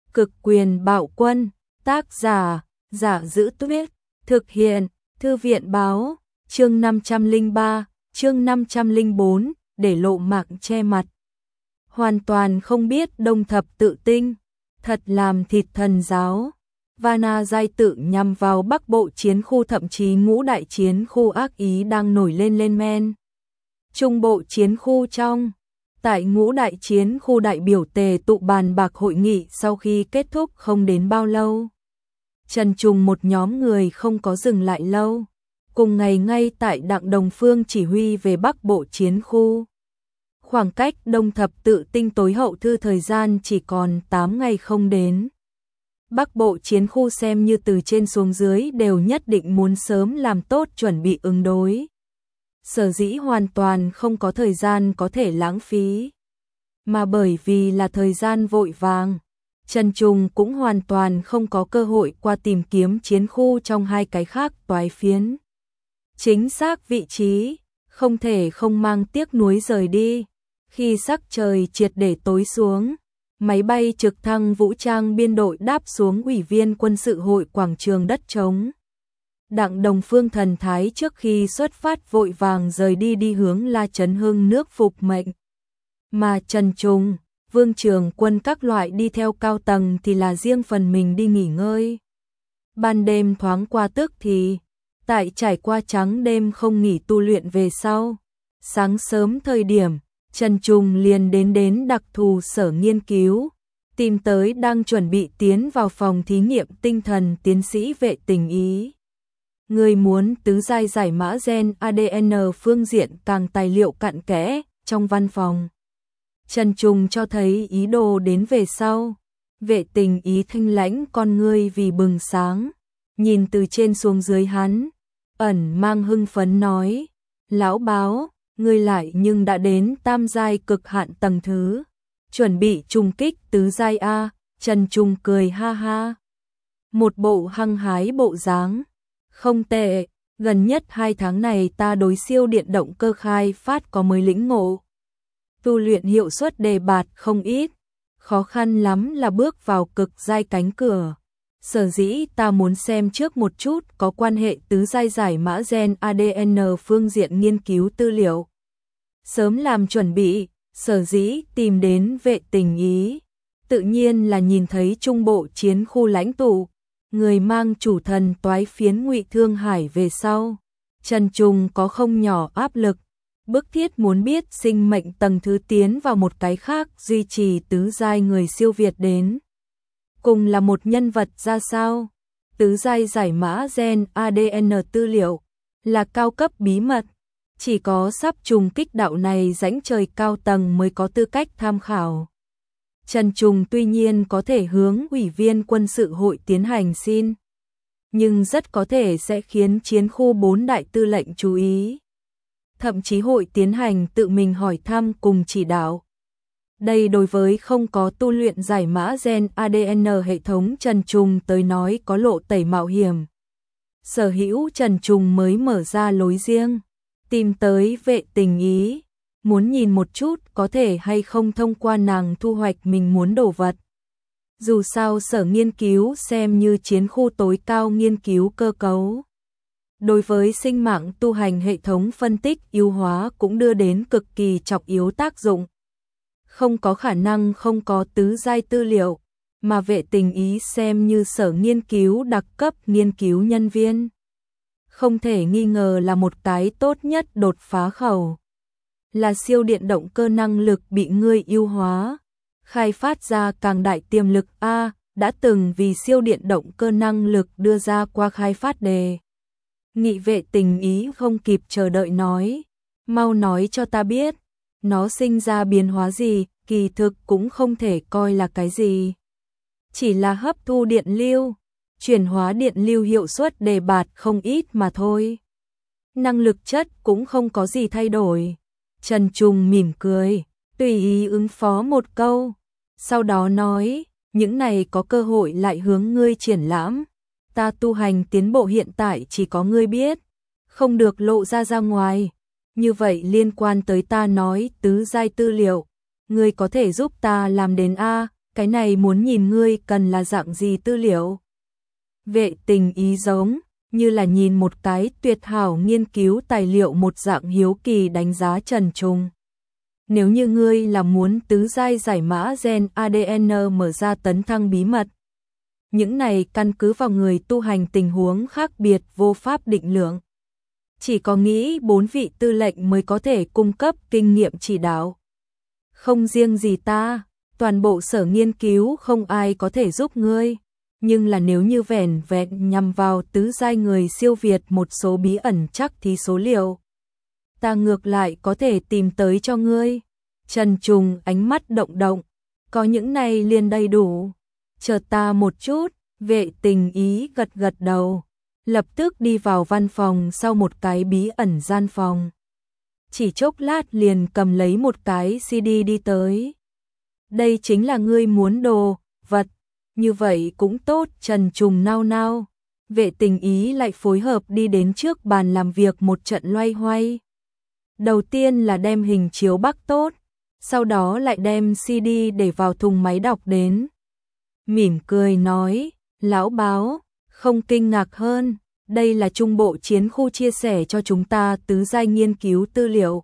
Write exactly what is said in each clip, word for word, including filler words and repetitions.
Cực quyền bạo quân, tác giả, Giả Giữ Tuyết, thực hiện, Thư viện báo, chương năm trăm lẻ ba, chương năm trăm lẻ bốn, để lộ mạng che mặt. Hoàn toàn không biết đông thập tự tinh, thật làm thịt thần giáo. Vana giai tự nhằm vào Bắc Bộ chiến khu, thậm chí ngũ đại chiến khu ác ý đang nổi lên lên men. Trung Bộ chiến khu trong, tại ngũ đại chiến khu đại biểu tề tụ bàn bạc hội nghị sau khi kết thúc không đến bao lâu. Trần Trùng một nhóm người không có dừng lại lâu, cùng ngày ngay tại Đặng Đồng Phương chỉ huy về Bắc Bộ chiến khu. Khoảng cách đông thập tự tinh tối hậu thư thời gian chỉ còn tám ngày không đến. Bắc Bộ chiến khu xem như từ trên xuống dưới đều nhất định muốn sớm làm tốt chuẩn bị ứng đối. Sở dĩ hoàn toàn không có thời gian có thể lãng phí. Mà bởi vì là thời gian vội vàng, Trần Trùng cũng hoàn toàn không có cơ hội qua tìm kiếm chiến khu trong hai cái khác toái phiến. Chính xác vị trí, không thể không mang tiếc nuối rời đi. Khi sắc trời triệt để tối xuống, máy bay trực thăng vũ trang biên đội đáp xuống ủy viên quân sự hội quảng trường đất trống. Đặng Đồng Phương thần thái trước khi xuất phát vội vàng rời đi đi hướng La Trấn Hưng nước phục mệnh. Mà Trần Trùng, Vương Trường Quân các loại đi theo cao tầng thì là riêng phần mình đi nghỉ ngơi. Ban đêm thoáng qua tức thì, tại trải qua trắng đêm không nghỉ tu luyện về sau. Sáng sớm thời điểm, Trần Trùng liền đến đến đặc thù sở nghiên cứu, tìm tới đang chuẩn bị tiến vào phòng thí nghiệm tinh thần tiến sĩ Vệ Tình Ý. Người muốn tứ giai giải mã gen a đê en phương diện càng tài liệu cặn kẽ trong văn phòng. Trần Trùng cho thấy ý đồ đến về sau. Vệ Tình Ý thanh lãnh con ngươi vì bừng sáng, nhìn từ trên xuống dưới hắn, ẩn mang hưng phấn nói: "Lão báo, ngươi lại nhưng đã đến tam giai cực hạn tầng thứ, chuẩn bị trùng kích tứ giai a." Trần Trùng cười ha ha, một bộ hăng hái bộ dáng. "Không tệ, gần nhất hai tháng này ta đối siêu điện động cơ khai phát có mới lĩnh ngộ. Tu luyện hiệu suất đề bạt không ít, khó khăn lắm là bước vào cực giai cánh cửa. Sở dĩ ta muốn xem trước một chút có quan hệ tứ giai giải mã gen a đê en phương diện nghiên cứu tư liệu. Sớm làm chuẩn bị, sở dĩ tìm đến Vệ Tình Ý. Tự nhiên là nhìn thấy Trung Bộ chiến khu lãnh tụ, người mang chủ thần toái phiến Ngụy Thương Hải về sau. Trần Trùng có không nhỏ áp lực, bức thiết muốn biết sinh mệnh tầng thứ tiến vào một cái khác duy trì tứ giai người siêu việt đến. Cùng là một nhân vật ra sao? Tứ giai giải mã gen a đê en tư liệu là cao cấp bí mật, chỉ có sắp trùng kích đạo này rãnh trời cao tầng mới có tư cách tham khảo. Trần Trùng tuy nhiên có thể hướng ủy viên quân sự hội tiến hành xin, nhưng rất có thể sẽ khiến chiến khu bốn đại tư lệnh chú ý. Thậm chí hội tiến hành tự mình hỏi thăm cùng chỉ đạo. Đây đối với không có tu luyện giải mã gen a đê en hệ thống Trần Trùng tới nói có lộ tẩy mạo hiểm. Sở hữu Trần Trùng mới mở ra lối riêng, tìm tới Vệ Tình Ý, muốn nhìn một chút có thể hay không thông qua nàng thu hoạch mình muốn đồ vật. Dù sao sở nghiên cứu xem như chiến khu tối cao nghiên cứu cơ cấu. Đối với sinh mạng tu hành hệ thống phân tích yếu hóa cũng đưa đến cực kỳ trọng yếu tác dụng. Không có khả năng không có tứ giai tư liệu, mà Vệ Tình Ý xem như sở nghiên cứu đặc cấp nghiên cứu nhân viên. Không thể nghi ngờ là một cái tốt nhất đột phá khẩu. Là siêu điện động cơ năng lực bị ngươi ưu hóa, khai phát ra càng đại tiềm lực A, đã từng vì siêu điện động cơ năng lực đưa ra qua khai phát đề. Nghị Vệ Tình Ý không kịp chờ đợi nói, mau nói cho ta biết, nó sinh ra biến hóa gì, kỳ thực cũng không thể coi là cái gì. Chỉ là hấp thu điện lưu, chuyển hóa điện lưu hiệu suất đề bạt không ít mà thôi. Năng lực chất cũng không có gì thay đổi. Trần Trùng mỉm cười, tùy ý ứng phó một câu, sau đó nói, những này có cơ hội lại hướng ngươi triển lãm. Ta tu hành tiến bộ hiện tại chỉ có ngươi biết, không được lộ ra ra ngoài. Như vậy liên quan tới ta nói tứ giai tư liệu, ngươi có thể giúp ta làm đến A, cái này muốn nhìn ngươi cần là dạng gì tư liệu. Vệ Tình Ý giống như là nhìn một cái tuyệt hảo nghiên cứu tài liệu một dạng hiếu kỳ đánh giá Trần Trùng. Nếu như ngươi là muốn tứ giai giải mã gen a đê en mở ra tấn thăng bí mật, những này căn cứ vào người tu hành tình huống khác biệt vô pháp định lượng. Chỉ có nghĩ bốn vị tư lệnh mới có thể cung cấp kinh nghiệm chỉ đạo. Không riêng gì ta, toàn bộ sở nghiên cứu không ai có thể giúp ngươi. Nhưng là nếu như vẻn vẹn nhằm vào tứ giai người siêu việt một số bí ẩn chắc thì số liệu, ta ngược lại có thể tìm tới cho ngươi. Trần Trùng ánh mắt động động, có những này liền đầy đủ. Chờ ta một chút, Vệ Tình Ý gật gật đầu, lập tức đi vào văn phòng sau một cái bí ẩn gian phòng. Chỉ chốc lát liền cầm lấy một cái xê đê đi tới. Đây chính là ngươi muốn đồ, vật. Như vậy cũng tốt. Trần Trùng nao nao. Vệ Tình Ý lại phối hợp đi đến trước bàn làm việc một trận loay hoay. Đầu tiên là đem hình chiếu bắc tốt, sau đó lại đem xê đê để vào thùng máy đọc đến. Mỉm cười nói, lão báo, không kinh ngạc hơn, đây là trung bộ chiến khu chia sẻ cho chúng ta tứ giai nghiên cứu tư liệu.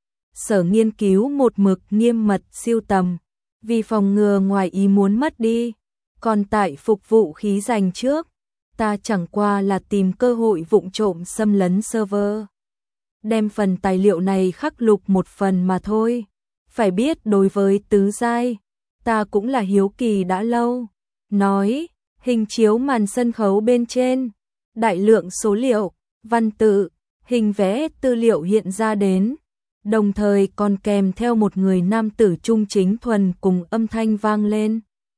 Sở nghiên cứu một mực nghiêm mật siêu tầm, vì phòng ngừa ngoài ý muốn mất đi. Còn tại phục vụ khí dành trước, ta chẳng qua là tìm cơ hội vụng trộm xâm lấn server. Đem phần tài liệu này khắc lục một phần mà thôi. Phải biết đối với tứ giai, ta cũng là hiếu kỳ đã lâu. Nói, hình chiếu màn sân khấu bên trên, đại lượng số liệu, văn tự, hình vẽ tư liệu hiện ra đến. Đồng thời còn kèm theo một người nam tử trung chính thuần cùng âm thanh vang lên.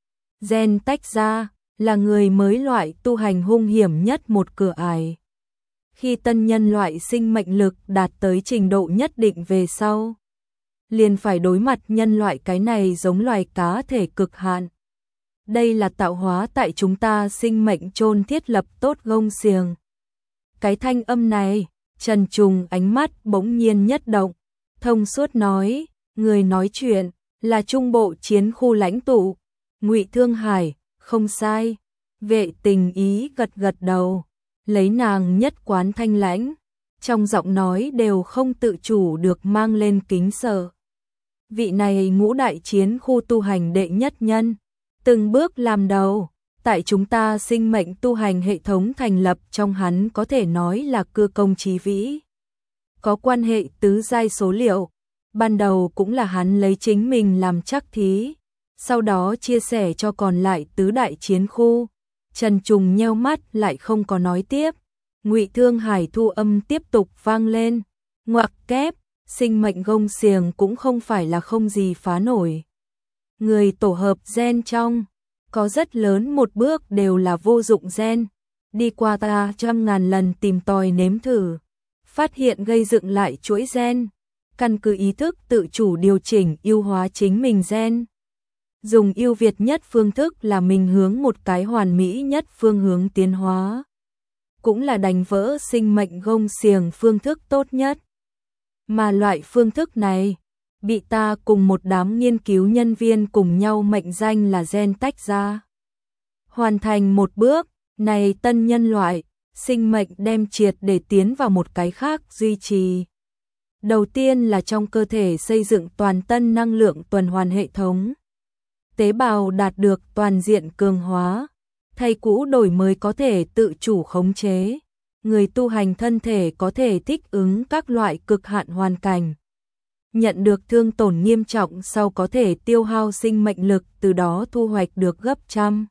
Gen tách ra, là người mới loại tu hành hung hiểm nhất một cửa ải. Khi tân nhân loại sinh mệnh lực đạt tới trình độ nhất định về sau, liền phải đối mặt nhân loại cái này giống loài cá thể cực hạn. Đây là tạo hóa tại chúng ta sinh mệnh chôn thiết lập tốt gông xiềng. Cái thanh âm này, Trần Trùng ánh mắt bỗng nhiên nhất động, thông suốt nói, người nói chuyện là trung bộ chiến khu lãnh tụ, Ngụy Thương Hải, không sai. Vệ Tình Ý gật gật đầu, lấy nàng nhất quán thanh lãnh, trong giọng nói đều không tự chủ được mang lên kính sợ. Vị này ngũ đại chiến khu tu hành đệ nhất nhân, từng bước làm đầu, tại chúng ta sinh mệnh tu hành hệ thống thành lập trong hắn có thể nói là cư công chí vĩ. Có quan hệ tứ giai số liệu, ban đầu cũng là hắn lấy chính mình làm chắc thí, sau đó chia sẻ cho còn lại tứ đại chiến khu. Trần Trùng nheo mắt lại không có nói tiếp. Ngụy Thương Hải thu âm tiếp tục vang lên, ngoặc kép, sinh mệnh gông xiềng cũng không phải là không gì phá nổi. Người tổ hợp gen trong, có rất lớn một bước đều là vô dụng gen. Đi qua ta trăm ngàn lần tìm tòi nếm thử, phát hiện gây dựng lại chuỗi gen, căn cứ ý thức tự chủ điều chỉnh ưu hóa chính mình gen. Dùng ưu việt nhất phương thức là mình hướng một cái hoàn mỹ nhất phương hướng tiến hóa. Cũng là đánh vỡ sinh mệnh gông xiềng phương thức tốt nhất. Mà loại phương thức này, bị ta cùng một đám nghiên cứu nhân viên cùng nhau mệnh danh là gen tách ra. Hoàn thành một bước, này tân nhân loại, sinh mệnh đem triệt để tiến vào một cái khác duy trì. Đầu tiên là trong cơ thể xây dựng toàn tân năng lượng tuần hoàn hệ thống. Tế bào đạt được toàn diện cường hóa, thay cũ đổi mới có thể tự chủ khống chế. Người tu hành thân thể có thể thích ứng các loại cực hạn hoàn cảnh. Nhận được thương tổn nghiêm trọng sau có thể tiêu hao sinh mệnh lực, từ đó thu hoạch được gấp trăm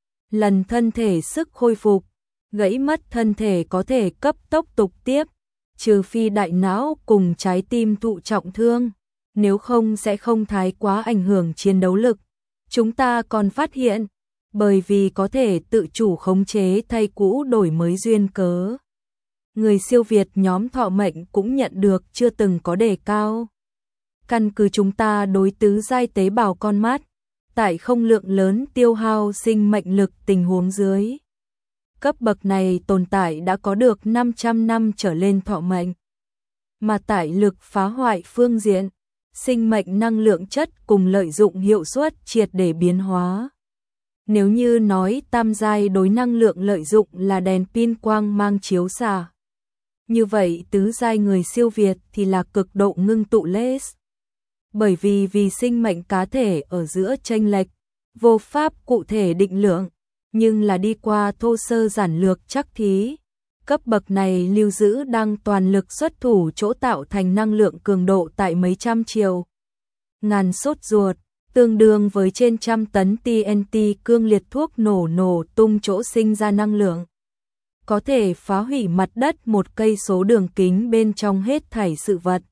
lần thân thể sức khôi phục. Gãy mất thân thể có thể cấp tốc tục tiếp, trừ phi đại não cùng trái tim thụ trọng thương, nếu không sẽ không thái quá ảnh hưởng chiến đấu lực. Chúng ta còn phát hiện, bởi vì có thể tự chủ khống chế thay cũ đổi mới duyên cớ, người siêu việt nhóm thọ mệnh cũng nhận được chưa từng có đề cao. Căn cứ chúng ta đối tứ giai tế bào con mắt, tại không lượng lớn tiêu hao sinh mệnh lực tình huống dưới, cấp bậc này tồn tại đã có được năm trăm năm trở lên thọ mệnh. Mà tại lực phá hoại phương diện, sinh mệnh năng lượng chất cùng lợi dụng hiệu suất triệt để biến hóa. Nếu như nói tam giai đối năng lượng lợi dụng là đèn pin quang mang chiếu xạ, như vậy tứ giai người siêu việt thì là cực độ ngưng tụ laser. Bởi vì vì sinh mệnh cá thể ở giữa chênh lệch, vô pháp cụ thể định lượng, nhưng là đi qua thô sơ giản lược chắc thí. Cấp bậc này lưu giữ đang toàn lực xuất thủ chỗ tạo thành năng lượng cường độ tại mấy trăm triệu. Ngàn sốt ruột, tương đương với trên trăm tấn tê en tê cương liệt thuốc nổ nổ tung chỗ sinh ra năng lượng. Có thể phá hủy mặt đất một cây số đường kính bên trong hết thảy sự vật.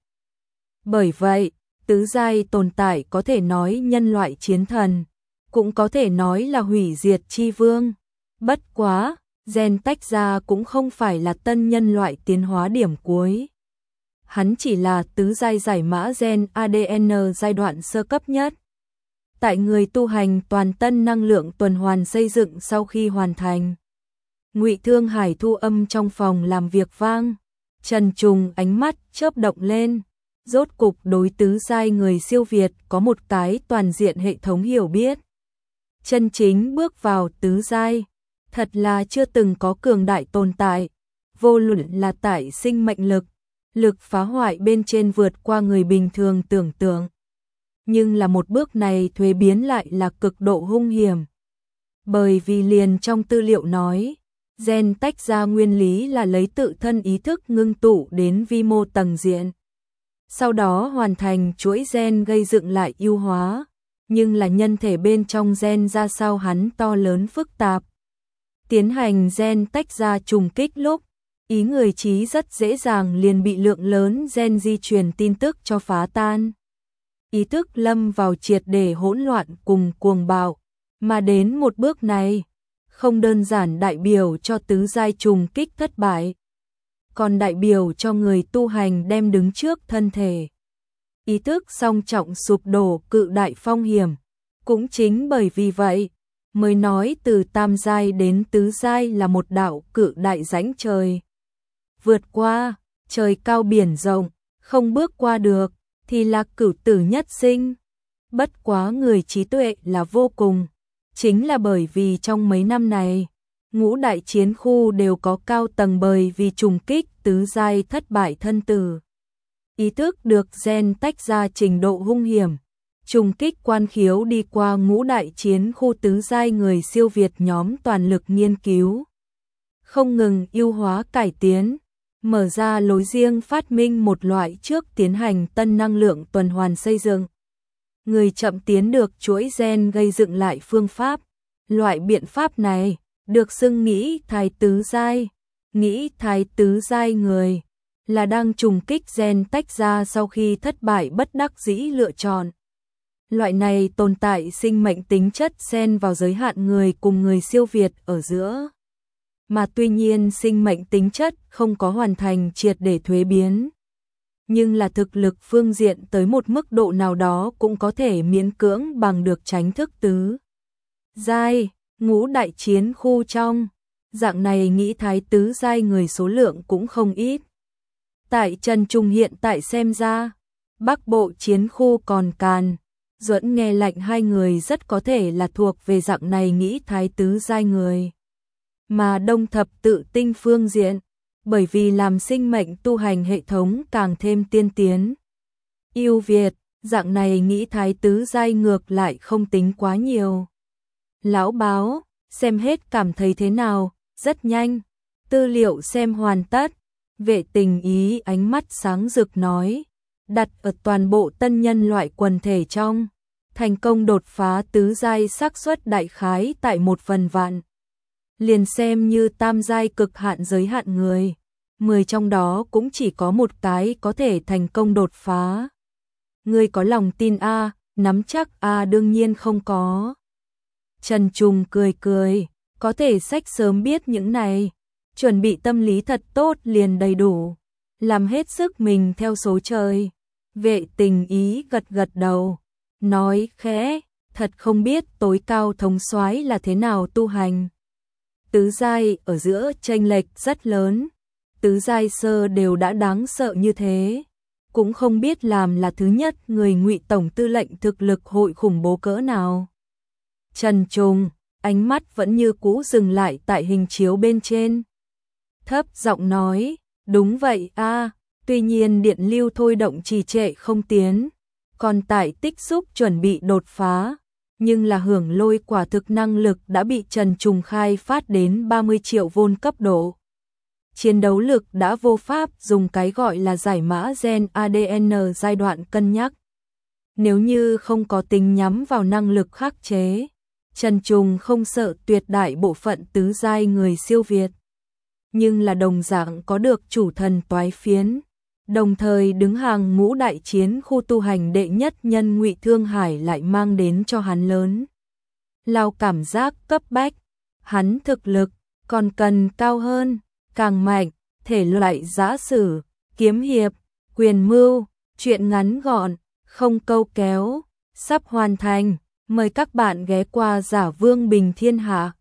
Bởi vậy, tứ giai tồn tại có thể nói nhân loại chiến thần, cũng có thể nói là hủy diệt chi vương. Bất quá, gen tách ra cũng không phải là tân nhân loại tiến hóa điểm cuối. Hắn chỉ là tứ giai giải mã gen a đê en giai đoạn sơ cấp nhất. Tại người tu hành toàn tân năng lượng tuần hoàn xây dựng sau khi hoàn thành. Ngụy Thương Hải thu âm trong phòng làm việc vang. Trần Trùng ánh mắt chớp động lên. Rốt cục đối tứ giai người siêu việt có một cái toàn diện hệ thống hiểu biết. Chân chính bước vào tứ giai, thật là chưa từng có cường đại tồn tại. Vô luận là tại sinh mệnh lực, lực phá hoại bên trên vượt qua người bình thường tưởng tượng. Nhưng là một bước này thuế biến lại là cực độ hung hiểm. Bởi vì liền trong tư liệu nói, gen tách ra nguyên lý là lấy tự thân ý thức ngưng tụ đến vi mô tầng diện. Sau đó hoàn thành chuỗi gen gây dựng lại ưu hóa, nhưng là nhân thể bên trong gen ra sao hắn to lớn phức tạp. Tiến hành gen tách ra trùng kích lúc, ý người trí rất dễ dàng liền bị lượng lớn gen di truyền tin tức cho phá tan. Ý thức lâm vào triệt để hỗn loạn cùng cuồng bạo, mà đến một bước này, không đơn giản đại biểu cho tứ giai trùng kích thất bại, còn đại biểu cho người tu hành đem đứng trước thân thể. Ý thức song trọng sụp đổ cự đại phong hiểm. Cũng chính bởi vì vậy, mới nói từ tam giai đến tứ giai là một đạo cự đại rãnh trời. Vượt qua, trời cao biển rộng, không bước qua được, thì là cửu tử nhất sinh. Bất quá người trí tuệ là vô cùng. Chính là bởi vì trong mấy năm này, ngũ đại chiến khu đều có cao tầng bởi vì trùng kích tứ giai thất bại thân tử. Ý thức được gen tách ra trình độ hung hiểm, trùng kích quan khiếu đi qua ngũ đại chiến khu tứ giai người siêu việt nhóm toàn lực nghiên cứu. Không ngừng ưu hóa cải tiến, mở ra lối riêng phát minh một loại trước tiến hành tân năng lượng tuần hoàn xây dựng. Người chậm tiến được chuỗi gen gây dựng lại phương pháp. Loại biện pháp này được xưng nghĩ thái tứ giai. Nghĩ thái tứ giai người là đang trùng kích gen tách ra sau khi thất bại bất đắc dĩ lựa chọn. Loại này tồn tại sinh mệnh tính chất xen vào giới hạn người cùng người siêu việt ở giữa. Mà tuy nhiên sinh mệnh tính chất không có hoàn thành triệt để thuế biến. Nhưng là thực lực phương diện tới một mức độ nào đó cũng có thể miễn cưỡng bằng được tránh thức tứ giai, ngũ đại chiến khu trong. Dạng này nghĩ thái tứ giai người số lượng cũng không ít. Tại Trần Trung hiện tại xem ra, Bắc Bộ chiến khu còn Càn, Duẫn nghe lạnh hai người rất có thể là thuộc về dạng này nghĩ thái tứ giai người. Mà Đông Thập Tự Tinh phương diện, bởi vì làm sinh mệnh tu hành hệ thống càng thêm tiên tiến. Ưu việt, dạng này nghĩ thái tứ giai ngược lại không tính quá nhiều. Lão báo, xem hết cảm thấy thế nào? Rất nhanh, tư liệu xem hoàn tất. Vệ Tình Ý ánh mắt sáng rực nói, đặt ở toàn bộ tân nhân loại quần thể trong, thành công đột phá tứ giai xác suất đại khái tại một phần vạn. Liền xem như tam giai cực hạn giới hạn người, mười trong đó cũng chỉ có một cái có thể thành công đột phá. Ngươi có lòng tin a, nắm chắc a đương nhiên không có. Trần Trùng cười cười, có thể sách sớm biết những này, chuẩn bị tâm lý thật tốt liền đầy đủ, làm hết sức mình theo số trời. Vệ Tình Ý gật gật đầu, nói khẽ, thật không biết tối cao thống soái là thế nào tu hành. Tứ giai ở giữa chênh lệch rất lớn, tứ giai sơ đều đã đáng sợ như thế, cũng không biết làm là thứ nhất người Ngụy tổng tư lệnh thực lực hội khủng bố cỡ nào. Trần Trùng, ánh mắt vẫn như cũ dừng lại tại hình chiếu bên trên. Thấp giọng nói, đúng vậy a, tuy nhiên điện lưu thôi động trì trệ không tiến, còn tại tích xúc chuẩn bị đột phá, nhưng là hưởng lôi quả thực năng lực đã bị Trần Trùng khai phát đến ba mươi triệu vôn cấp độ. Chiến đấu lực đã vô pháp dùng cái gọi là giải mã gen a đê en giai đoạn cân nhắc. Nếu như không có tính nhắm vào năng lực khắc chế, Trần Trùng không sợ tuyệt đại bộ phận tứ giai người siêu việt. Nhưng là đồng dạng có được chủ thần toái phiến, đồng thời đứng hàng ngũ đại chiến khu tu hành đệ nhất nhân Ngụy Thương Hải lại mang đến cho hắn lớn lao cảm giác cấp bách. Hắn thực lực còn cần cao hơn, càng mạnh, thể loại giã sử, kiếm hiệp, quyền mưu, truyện ngắn gọn, không câu kéo, sắp hoàn thành. Mời các bạn ghé qua Giả Vương Bình Thiên Hạ.